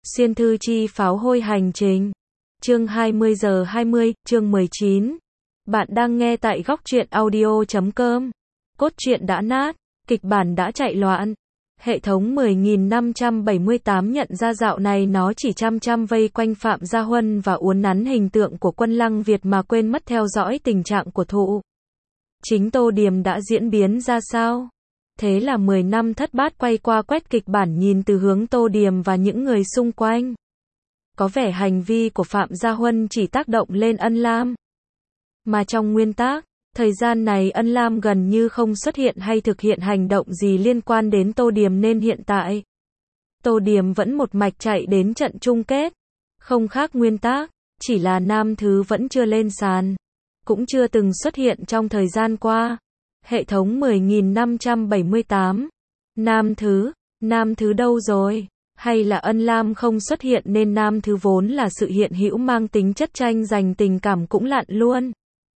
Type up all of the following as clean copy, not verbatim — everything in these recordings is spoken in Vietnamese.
Xuyên thư chi pháo hôi hành trình. Chương 20 giờ 20, chương 19. Bạn đang nghe tại góc truyện audio.com. Cốt truyện đã nát, kịch bản đã chạy loạn. Hệ thống 10.578 nhận ra dạo này nó chỉ chăm vây quanh Phạm Gia Huân và uốn nắn hình tượng của Quân Lăng Việt mà quên mất theo dõi tình trạng của thụ. Chính Tô Điềm đã diễn biến ra sao? Thế là 10 năm thất bát quay qua quét kịch bản nhìn từ hướng Tô Điềm và những người xung quanh. Có vẻ hành vi của Phạm Gia Huân chỉ tác động lên Ân Lam. Mà trong nguyên tắc, thời gian này Ân Lam gần như không xuất hiện hay thực hiện hành động gì liên quan đến Tô Điềm nên hiện tại Tô Điềm vẫn một mạch chạy đến trận chung kết. Không khác nguyên tắc, chỉ là nam thứ vẫn chưa lên sàn. Cũng chưa từng xuất hiện trong thời gian qua. Hệ thống 10.578. Nam thứ đâu rồi? Hay là Ân Lam không xuất hiện nên nam thứ vốn là sự hiện hữu mang tính chất tranh giành tình cảm cũng lặn luôn.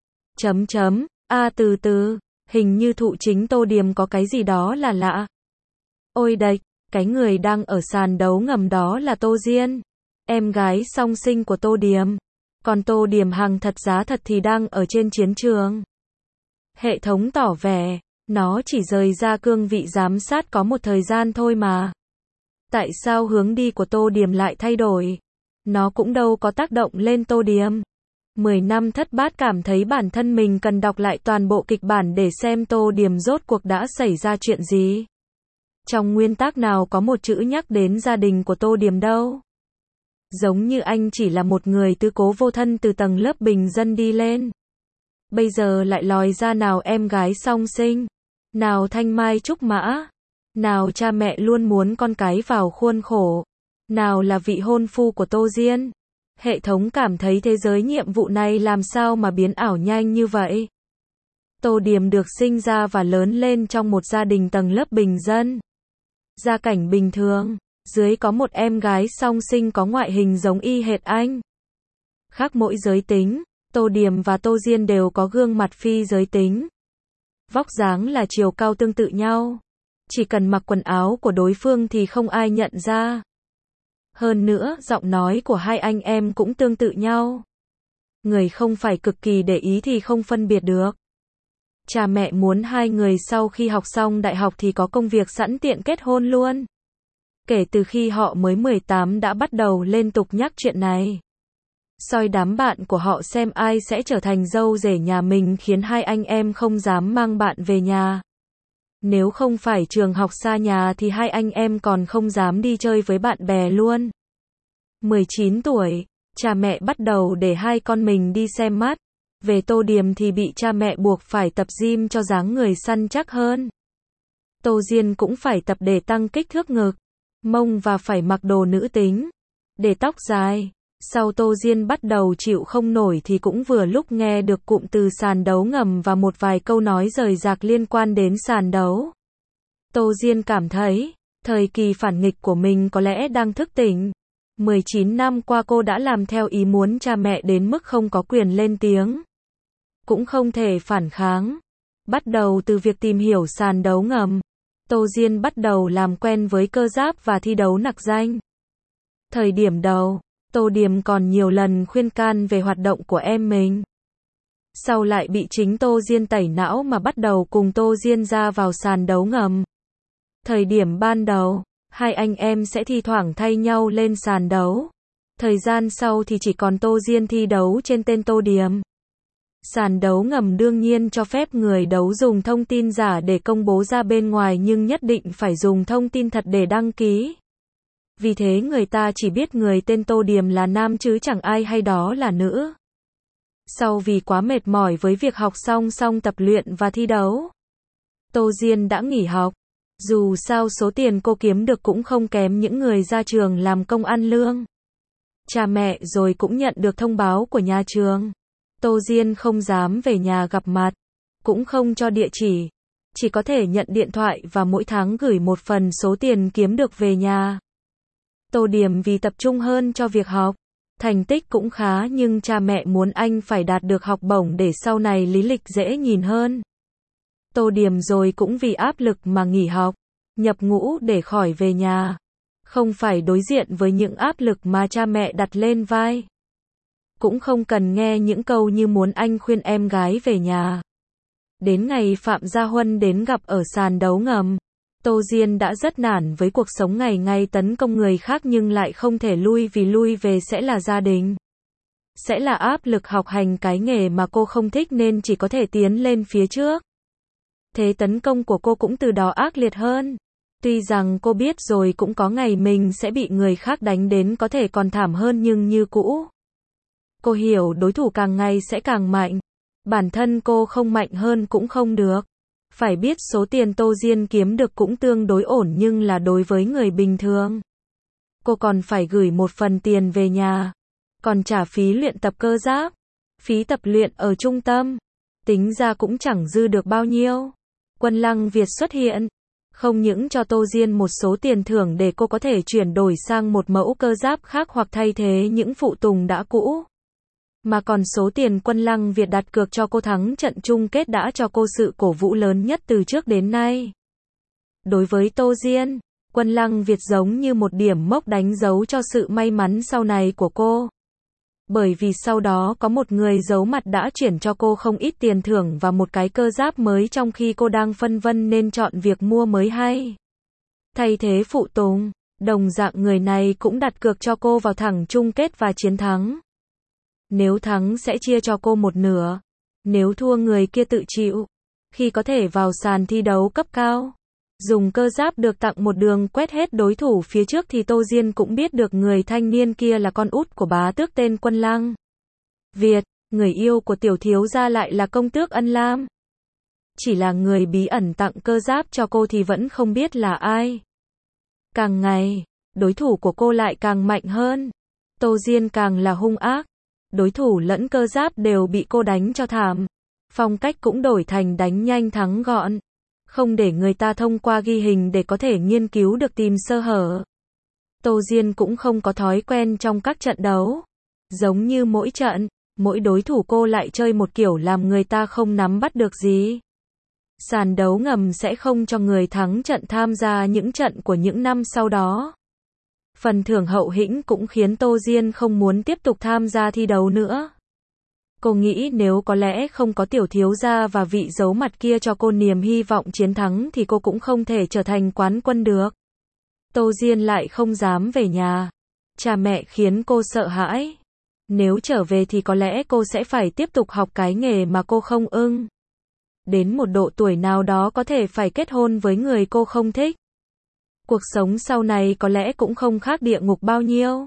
Từ hình như thụ chính Tô Điềm có cái gì đó là lạ. Ôi đệch, cái người đang ở sàn đấu ngầm đó là Tô Diên, em gái song sinh của Tô Điềm. Còn Tô Điềm hàng thật giá thật thì đang ở trên chiến trường. Hệ thống tỏ vẻ, nó chỉ rời ra cương vị giám sát có một thời gian thôi mà. Tại sao hướng đi của Tô Điềm lại thay đổi? Nó cũng đâu có tác động lên Tô Điềm. 10 năm thất bát cảm thấy bản thân mình cần đọc lại toàn bộ kịch bản để xem Tô Điềm rốt cuộc đã xảy ra chuyện gì. Trong nguyên tắc nào có một chữ nhắc đến gia đình của Tô Điềm đâu. Giống như anh chỉ là một người tứ cố vô thân từ tầng lớp bình dân đi lên. Bây giờ lại lòi ra nào em gái song sinh, nào thanh mai trúc mã, nào cha mẹ luôn muốn con cái vào khuôn khổ, nào là vị hôn phu của Tô Diên. Hệ thống cảm thấy thế giới nhiệm vụ này làm sao mà biến ảo nhanh như vậy. Tô Điềm được sinh ra và lớn lên trong một gia đình tầng lớp bình dân. Gia cảnh bình thường, dưới có một em gái song sinh có ngoại hình giống y hệt anh. Khác mỗi giới tính, Tô Điềm và Tô Diên đều có gương mặt phi giới tính. Vóc dáng là chiều cao tương tự nhau. Chỉ cần mặc quần áo của đối phương thì không ai nhận ra. Hơn nữa, giọng nói của hai anh em cũng tương tự nhau. Người không phải cực kỳ để ý thì không phân biệt được. Cha mẹ muốn hai người sau khi học xong đại học thì có công việc sẵn tiện kết hôn luôn. Kể từ khi họ mới 18 đã bắt đầu liên tục nhắc chuyện này. Soi đám bạn của họ xem ai sẽ trở thành dâu rể nhà mình khiến hai anh em không dám mang bạn về nhà. Nếu không phải trường học xa nhà thì hai anh em còn không dám đi chơi với bạn bè luôn. 19 tuổi, cha mẹ bắt đầu để hai con mình đi xem mắt. Về Tô Điềm thì bị cha mẹ buộc phải tập gym cho dáng người săn chắc hơn. Tô Diên cũng phải tập để tăng kích thước ngực, mông và phải mặc đồ nữ tính, để tóc dài. Sau Tô Diên bắt đầu chịu không nổi thì cũng vừa lúc nghe được cụm từ sàn đấu ngầm và một vài câu nói rời rạc liên quan đến sàn đấu. Tô Diên cảm thấy, thời kỳ phản nghịch của mình có lẽ đang thức tỉnh. 19 năm qua cô đã làm theo ý muốn cha mẹ đến mức không có quyền lên tiếng. Cũng không thể phản kháng. Bắt đầu từ việc tìm hiểu sàn đấu ngầm, Tô Diên bắt đầu làm quen với cơ giáp và thi đấu nặc danh. Thời điểm đầu, Tô Điềm còn nhiều lần khuyên can về hoạt động của em mình. Sau lại bị chính Tô Diên tẩy não mà bắt đầu cùng Tô Diên ra vào sàn đấu ngầm. Thời điểm ban đầu, hai anh em sẽ thi thoảng thay nhau lên sàn đấu. Thời gian sau thì chỉ còn Tô Diên thi đấu trên tên Tô Điềm. Sàn đấu ngầm đương nhiên cho phép người đấu dùng thông tin giả để công bố ra bên ngoài nhưng nhất định phải dùng thông tin thật để đăng ký. Vì thế người ta chỉ biết người tên Tô Điềm là nam chứ chẳng ai hay đó là nữ. Sau vì quá mệt mỏi với việc học song tập luyện và thi đấu, Tô Diên đã nghỉ học. Dù sao số tiền cô kiếm được cũng không kém những người ra trường làm công ăn lương. Cha mẹ rồi cũng nhận được thông báo của nhà trường. Tô Diên không dám về nhà gặp mặt, cũng không cho địa chỉ có thể nhận điện thoại và mỗi tháng gửi một phần số tiền kiếm được về nhà. Tô Điềm vì tập trung hơn cho việc học, thành tích cũng khá nhưng cha mẹ muốn anh phải đạt được học bổng để sau này lý lịch dễ nhìn hơn. Tô Điềm rồi cũng vì áp lực mà nghỉ học, nhập ngũ để khỏi về nhà. Không phải đối diện với những áp lực mà cha mẹ đặt lên vai. Cũng không cần nghe những câu như muốn anh khuyên em gái về nhà. Đến ngày Phạm Gia Huân đến gặp ở sàn đấu ngầm, Tô Diên đã rất nản với cuộc sống ngày ngày tấn công người khác nhưng lại không thể lui vì lui về sẽ là gia đình. Sẽ là áp lực học hành cái nghề mà cô không thích nên chỉ có thể tiến lên phía trước. Thế tấn công của cô cũng từ đó ác liệt hơn. Tuy rằng cô biết rồi cũng có ngày mình sẽ bị người khác đánh đến có thể còn thảm hơn nhưng như cũ. Cô hiểu đối thủ càng ngày sẽ càng mạnh. Bản thân cô không mạnh hơn cũng không được. Phải biết số tiền Tô Diên kiếm được cũng tương đối ổn nhưng là đối với người bình thường. Cô còn phải gửi một phần tiền về nhà. Còn trả phí luyện tập cơ giáp. Phí tập luyện ở trung tâm. Tính ra cũng chẳng dư được bao nhiêu. Quân Lăng Việt xuất hiện. Không những cho Tô Diên một số tiền thưởng để cô có thể chuyển đổi sang một mẫu cơ giáp khác hoặc thay thế những phụ tùng đã cũ. Mà còn số tiền Quân Lăng Việt đặt cược cho cô thắng trận chung kết đã cho cô sự cổ vũ lớn nhất từ trước đến nay. Đối với Tô Diên, Quân Lăng Việt giống như một điểm mốc đánh dấu cho sự may mắn sau này của cô. Bởi vì sau đó có một người giấu mặt đã chuyển cho cô không ít tiền thưởng và một cái cơ giáp mới trong khi cô đang phân vân nên chọn việc mua mới hay. Thay thế phụ tùng, đồng dạng người này cũng đặt cược cho cô vào thẳng chung kết và chiến thắng. Nếu thắng sẽ chia cho cô một nửa. Nếu thua người kia tự chịu. Khi có thể vào sàn thi đấu cấp cao, dùng cơ giáp được tặng một đường quét hết đối thủ phía trước thì Tô Diên cũng biết được người thanh niên kia là con út của bá tước tên Quân Lăng Việt, người yêu của tiểu thiếu gia lại là công tước Ân Lam. Chỉ là người bí ẩn tặng cơ giáp cho cô thì vẫn không biết là ai. Càng ngày, đối thủ của cô lại càng mạnh hơn. Tô Diên càng là hung ác. Đối thủ lẫn cơ giáp đều bị cô đánh cho thảm. Phong cách cũng đổi thành đánh nhanh thắng gọn. Không để người ta thông qua ghi hình để có thể nghiên cứu được tìm sơ hở. Tô Diên cũng không có thói quen trong các trận đấu. Giống như mỗi trận, mỗi đối thủ cô lại chơi một kiểu làm người ta không nắm bắt được gì. Sàn đấu ngầm sẽ không cho người thắng trận tham gia những trận của những năm sau đó. Phần thưởng hậu hĩnh cũng khiến Tô Diên không muốn tiếp tục tham gia thi đấu nữa. Cô nghĩ nếu có lẽ không có tiểu thiếu gia và vị giấu mặt kia cho cô niềm hy vọng chiến thắng thì cô cũng không thể trở thành quán quân được. Tô Diên lại không dám về nhà. Cha mẹ khiến cô sợ hãi. Nếu trở về thì có lẽ cô sẽ phải tiếp tục học cái nghề mà cô không ưng. Đến một độ tuổi nào đó có thể phải kết hôn với người cô không thích. Cuộc sống sau này có lẽ cũng không khác địa ngục bao nhiêu.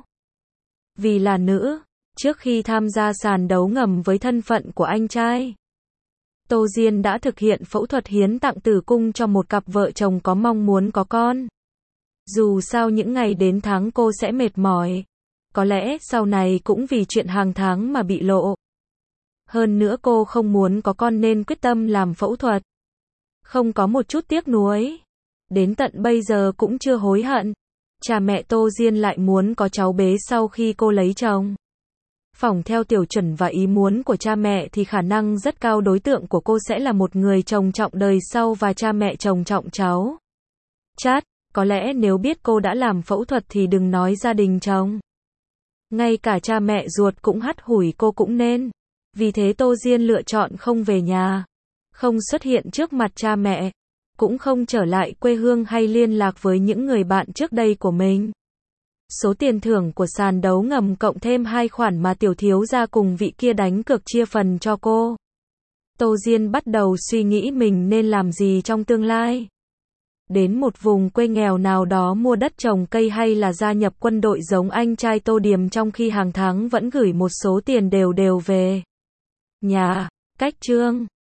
Vì là nữ, trước khi tham gia sàn đấu ngầm với thân phận của anh trai, Tô Diên đã thực hiện phẫu thuật hiến tặng tử cung cho một cặp vợ chồng có mong muốn có con. Dù sao những ngày đến tháng cô sẽ mệt mỏi. Có lẽ sau này cũng vì chuyện hàng tháng mà bị lộ. Hơn nữa cô không muốn có con nên quyết tâm làm phẫu thuật. Không có một chút tiếc nuối. Đến tận bây giờ cũng chưa hối hận. Cha mẹ Tô Diên lại muốn có cháu bé sau khi cô lấy chồng. Phỏng theo tiêu chuẩn và ý muốn của cha mẹ thì khả năng rất cao đối tượng của cô sẽ là một người chồng trọng đời sau và cha mẹ chồng trọng cháu. Chát, có lẽ nếu biết cô đã làm phẫu thuật thì đừng nói gia đình chồng. Ngay cả cha mẹ ruột cũng hắt hủi cô cũng nên. Vì thế Tô Diên lựa chọn không về nhà. Không xuất hiện trước mặt cha mẹ. Cũng không trở lại quê hương hay liên lạc với những người bạn trước đây của mình. Số tiền thưởng của sàn đấu ngầm cộng thêm 2 khoản mà tiểu thiếu gia cùng vị kia đánh cược chia phần cho cô. Tô Diên bắt đầu suy nghĩ mình nên làm gì trong tương lai. Đến một vùng quê nghèo nào đó mua đất trồng cây hay là gia nhập quân đội giống anh trai Tô Điềm trong khi hàng tháng vẫn gửi một số tiền đều đều về nhà. Cách chương